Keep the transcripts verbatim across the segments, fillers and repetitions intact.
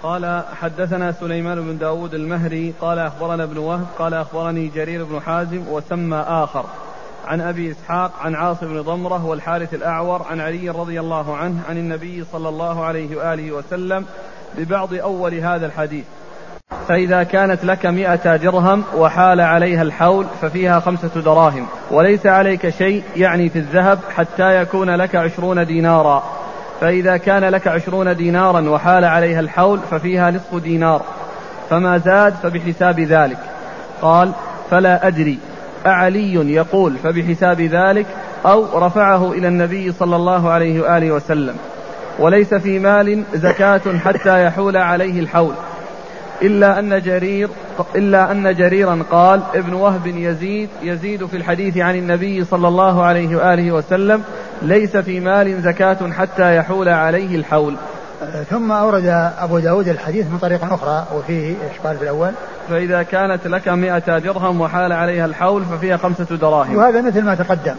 قال حدثنا سليمان بن داود المهري قال أخبرنا ابن وهب قال أخبرني جرير بن حازم وسمى آخر عن أبي إسحاق عن عاصم بن ضمرة والحارث الأعور عن علي رضي الله عنه عن النبي صلى الله عليه وآله وسلم ببعض أول هذا الحديث: فإذا كانت لك مئة درهم وحال عليها الحول ففيها خمسة دراهم، وليس عليك شيء يعني في الذهب حتى يكون لك عشرون دينارا، فإذا كان لك عشرون دينارا وحال عليها الحول ففيها نصف دينار، فما زاد فبحساب ذلك. قال: فلا أدري أعلي يقول فبحساب ذلك أو رفعه إلى النبي صلى الله عليه وآله وسلم. وليس في مال زكاة حتى يحول عليه الحول، إلا أن جرير إلا أن جريرا قال: ابن وهب يزيد يزيد في الحديث عن النبي صلى الله عليه وآله وسلم: ليس في مال زكاة حتى يحول عليه الحول. ثم أورد أبو داود الحديث من طريق أخرى وفيه إشكال في الأول: فإذا كانت لك مئة درهم وحال عليها الحول ففيها خمسة دراهم، وهذا مثل ما تقدم.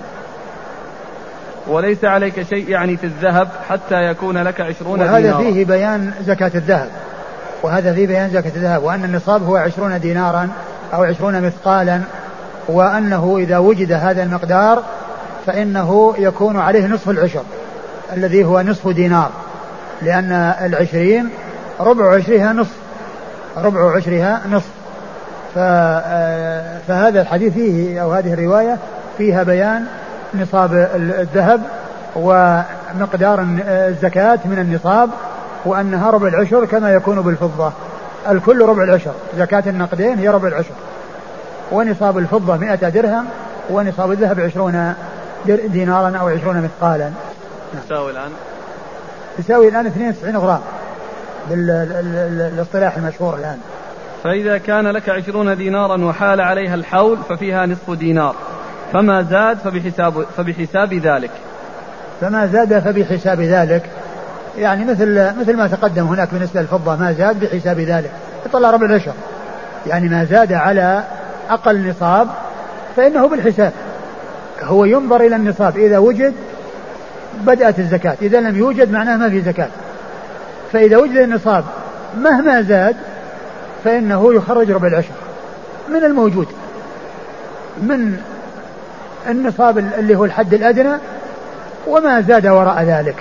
وليس عليك شيء يعني في الذهب حتى يكون لك عشرون دينارا، وهذا فيه بيان زكاة الذهب، وهذا فيه بيان زكاة الذهب، وأن النصاب هو عشرون دينارا أو عشرون مثقالا، وأنه إذا وجد هذا المقدار فإنه يكون عليه نصف العشر الذي هو نصف دينار، لأن العشرين ربع عشرها نصف ربع عشرها نصف فهذا الحديث فيه أو هذه الرواية فيها بيان نصاب الذهب ومقدار الزكاة من النصاب، وأنها ربع العشر كما يكون بالفضة، الكل ربع العشر، زكاة النقدين هي ربع العشر، ونصاب الفضة مئة درهم، ونصاب الذهب عشرون دينارا أو عشرون مثقالا. يساوي الآن يساوي الآن اثنين وتسعين غرام بالاصطلاح المشهور الآن. فإذا كان لك عشرون دينارا وحال عليها الحول ففيها نصف دينار، فما زاد فبحساب, فبحساب ذلك. فما زاد فبحساب ذلك، يعني مثل مثل ما تقدم هناك بالنسبة للفضة، ما زاد بحساب ذلك يطلع ربع العشر، يعني ما زاد على أقل نصاب فإنه بالحساب، هو ينظر إلى النصاب، إذا وجد بدأت الزكاة، إذا لم يوجد معناه ما في زكاة، فإذا وجد النصاب مهما زاد فإنه يخرج ربع العشر من الموجود من النصاب اللي هو الحد الأدنى وما زاد وراء ذلك.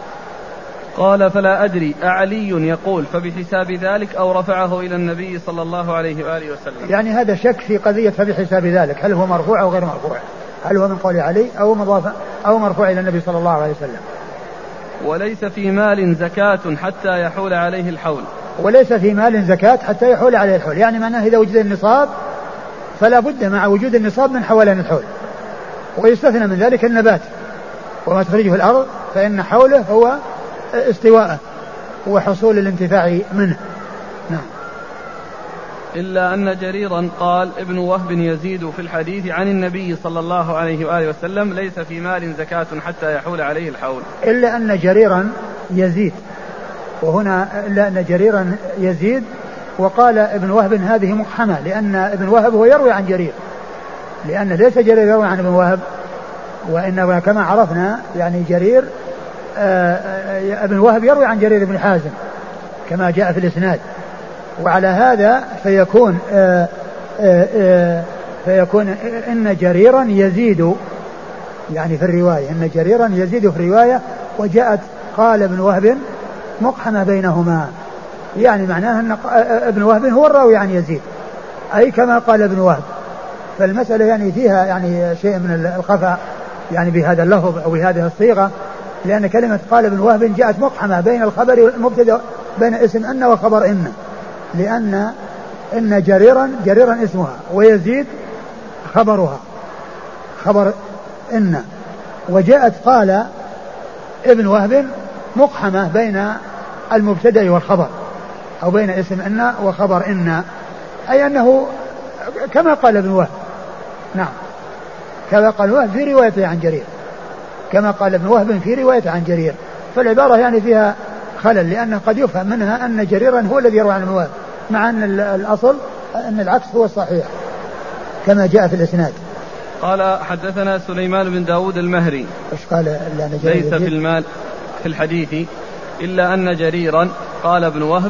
قال: فلا أدري أعلي يقول فبحساب ذلك أو رفعه إلى النبي صلى الله عليه وآله وسلم. يعني هذا شك في قضية فبحساب ذلك، هل هو مرفوع أو غير مرفوع، هل هو من قول علي أو مضاف أو مرفوع إلى النبي صلى الله عليه وسلم. وليس في مال زكاة حتى يحول عليه الحول. وليس في مال زكاة حتى يحول عليه الحول، يعني معناه إذا وجد النصاب فلا بد مع وجود النصاب من حولان الحول، ويستثنى من ذلك النبات وما تخرجه الأرض، فإن حوله هو استواءه وحصول الانتفاع منه. نعم. إلا أن جريرا قال: ابن وهب يزيد في الحديث عن النبي صلى الله عليه وآله وسلم: ليس في مال زكاة حتى يحول عليه الحول. إلا أن جريرا يزيد، وهنا إلا أن جريرا يزيد، وقال ابن وهب هذه مقحمة، لأن ابن وهب هو يروي عن جرير، لأن ليس جرير يروي عن ابن وهب، وإنما كما عرفنا يعني جرير آآ آآ ابن وهب يروي عن جرير بن حازم كما جاء في الإسناد، وعلى هذا فيكون آآ آآ فيكون إن جريرا يزيد يعني في الرواية، إن جريرا يزيد في الرواية، وجاءت قال ابن وهب مقحمة بينهما، يعني معناه أن ابن وهب هو الراوي عن يزيد أي كما قال ابن وهب، فالمسألة يعني فيها يعني شيء من الخفاء يعني بهذا اللفظ أو بهذه الصيغة، لأن كلمة قال ابن وهب جاءت مقحمة بين الخبر والمبتدأ، بين اسم أن وخبر إن، لأن إن جريرا جريرا اسمها ويزيد خبرها خبر إن، وجاءت قال ابن وهب مقحمة بين المبتدأ والخبر أو بين اسم إن وخبر إن، أي أنه كما قال ابن وهب. نعم، كما قال وهب في روايته عن جرير، كما قال ابن وهب في روايته عن جرير، فالعبارة يعني فيها خلل، لأنه قد يفهم منها أن جريرا هو الذي يروي عن ابن وهب، مع أن الأصل أن العكس هو الصحيح كما جاء في الإسناد. قال: حدثنا سليمان بن داود المهري. إيش قال؟ ليس في المال في الحديث إلا أن جريرا قال ابن وهب: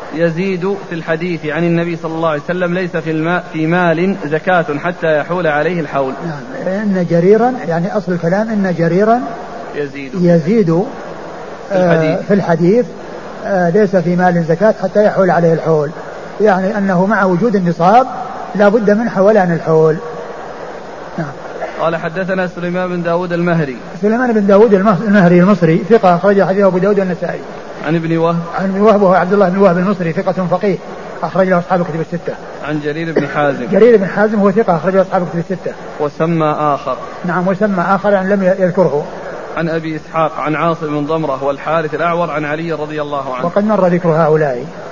يزيد في الحديث عن النبي صلى الله عليه وسلم ليس في الماء في مال زكاة حتى يحول عليه الحول. نعم. إن جريرا يعني أصل الكلام إن جريرا يزيد, يزيد في الحديث, في الحديث ليس في مال زكاة حتى يحول عليه الحول، يعني أنه مع وجود النصاب لا بد من حولان الحول. نعم. قال حدثنا سليمان بن داود المهري. سليمان بن داود المهري المصري ثقة أخرج حديثه أبو داود والنسائي. عن ابن وهب. عن ابن وهب وهو عبد الله بن وهب المصري ثقة فقيه أخرج له أصحاب الكتب الستة. عن جرير بن حازم. جرير بن حازم هو ثقة أخرج له أصحاب الكتب الستة. وسمى آخر. نعم وسمى آخر يعني لم يذكره. عن أبي إسحاق عن عاصم بن ضمرة والحارث الأعور عن علي رضي الله عنه. وقد مر ذكر هؤلاء.